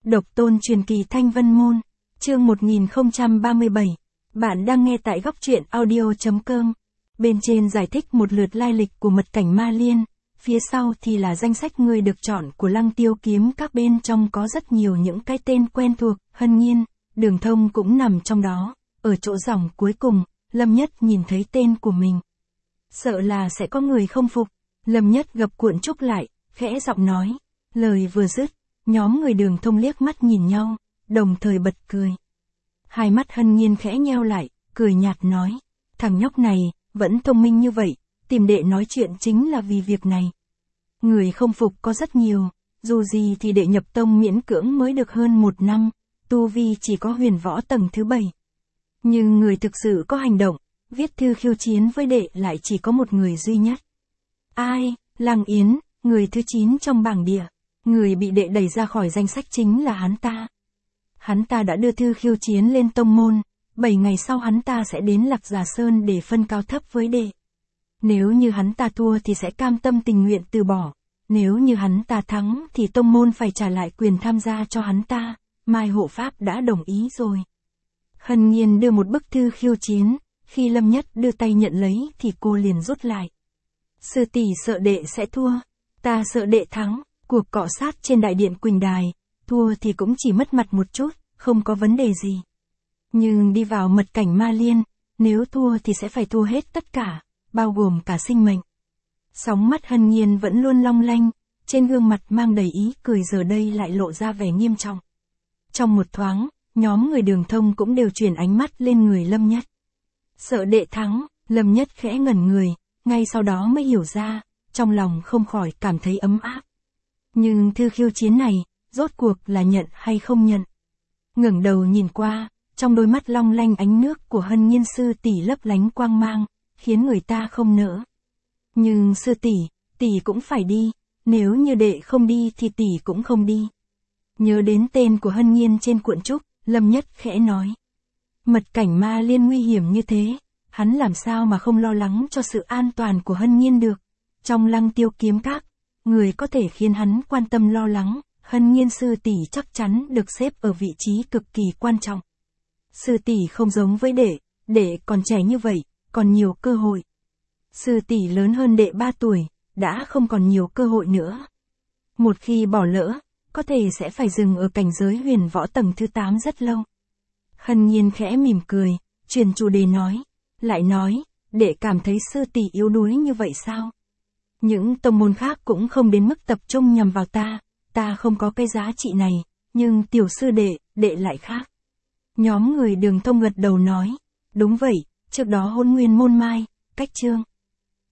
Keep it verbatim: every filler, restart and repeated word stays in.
Độc tôn truyền kỳ Thanh Vân Môn, chương một nghìn không trăm ba mươi bảy. Bạn đang nghe tại góc truyện audio chấm com. Bên trên giải thích một lượt lai lịch của mật cảnh Ma Liên, phía sau thì là danh sách người được chọn của Lăng Tiêu Kiếm Các, bên trong có rất nhiều những cái tên quen thuộc, Hân Nhiên, Đường Thông cũng nằm trong đó. Ở chỗ dòng cuối cùng, Lâm Nhất nhìn thấy tên của mình. Sợ là sẽ có người không phục, Lâm Nhất gập cuộn trúc lại, khẽ giọng nói. Lời vừa dứt, nhóm người Đường Thông liếc mắt nhìn nhau, đồng thời bật cười. Hai mắt Hân Nhiên khẽ nheo lại, cười nhạt nói. Thằng nhóc này, vẫn thông minh như vậy, tìm đệ nói chuyện chính là vì việc này. Người không phục có rất nhiều, dù gì thì đệ nhập tông miễn cưỡng mới được hơn một năm, tu vi chỉ có huyền võ tầng thứ bảy. Nhưng người thực sự có hành động, viết thư khiêu chiến với đệ lại chỉ có một người duy nhất. Ai? Lăng Yến, người thứ chín trong bảng địa. Người bị đệ đẩy ra khỏi danh sách chính là hắn ta. Hắn ta đã đưa thư khiêu chiến lên tông môn, bảy ngày sau hắn ta sẽ đến Lạc Già Sơn để phân cao thấp với đệ. Nếu như hắn ta thua thì sẽ cam tâm tình nguyện từ bỏ, nếu như hắn ta thắng thì tông môn phải trả lại quyền tham gia cho hắn ta, Mai hộ pháp đã đồng ý rồi. Hân Nhiên đưa một bức thư khiêu chiến, khi Lâm Nhất đưa tay nhận lấy thì cô liền rút lại. Sư tỷ sợ đệ sẽ thua, ta sợ đệ thắng. Cuộc cọ sát trên đại điện Quỳnh Đài, thua thì cũng chỉ mất mặt một chút, không có vấn đề gì. Nhưng đi vào mật cảnh Ma Liên, nếu thua thì sẽ phải thua hết tất cả, bao gồm cả sinh mệnh. Sóng mắt Hân Nhiên vẫn luôn long lanh, trên gương mặt mang đầy ý cười giờ đây lại lộ ra vẻ nghiêm trọng. Trong một thoáng, nhóm người Đường Thông cũng đều chuyển ánh mắt lên người Lâm Nhất. Sợ đệ thắng, Lâm Nhất khẽ ngẩn người, ngay sau đó mới hiểu ra, trong lòng không khỏi cảm thấy ấm áp. Nhưng thư khiêu chiến này, rốt cuộc là nhận hay không nhận? Ngẩng đầu nhìn qua, trong đôi mắt long lanh ánh nước của Hân Nhiên sư tỷ lấp lánh quang mang, khiến người ta không nỡ. Nhưng sư tỷ, tỷ cũng phải đi, nếu như đệ không đi thì tỷ cũng không đi. Nhớ đến tên của Hân Nhiên trên cuộn trúc, Lâm Nhất khẽ nói. Mật cảnh Ma Liên nguy hiểm như thế, hắn làm sao mà không lo lắng cho sự an toàn của Hân Nhiên được. Trong Lăng Tiêu Kiếm Các, người có thể khiến hắn quan tâm lo lắng, Hân Nhiên sư tỷ chắc chắn được xếp ở vị trí cực kỳ quan trọng. Sư tỷ không giống với đệ, đệ còn trẻ như vậy, còn nhiều cơ hội. Sư tỷ lớn hơn đệ ba tuổi, đã không còn nhiều cơ hội nữa. Một khi bỏ lỡ, có thể sẽ phải dừng ở cảnh giới huyền võ tầng thứ tám rất lâu. Hân Nhiên khẽ mỉm cười, chuyển chủ đề nói, lại nói, đệ cảm thấy sư tỷ yếu đuối như vậy sao? Những tông môn khác cũng không đến mức tập trung nhằm vào ta, ta không có cái giá trị này, nhưng tiểu sư đệ, đệ lại khác. Nhóm người Đường Thông gật đầu nói, đúng vậy, trước đó Hôn Nguyên môn Mai, Cách Chương,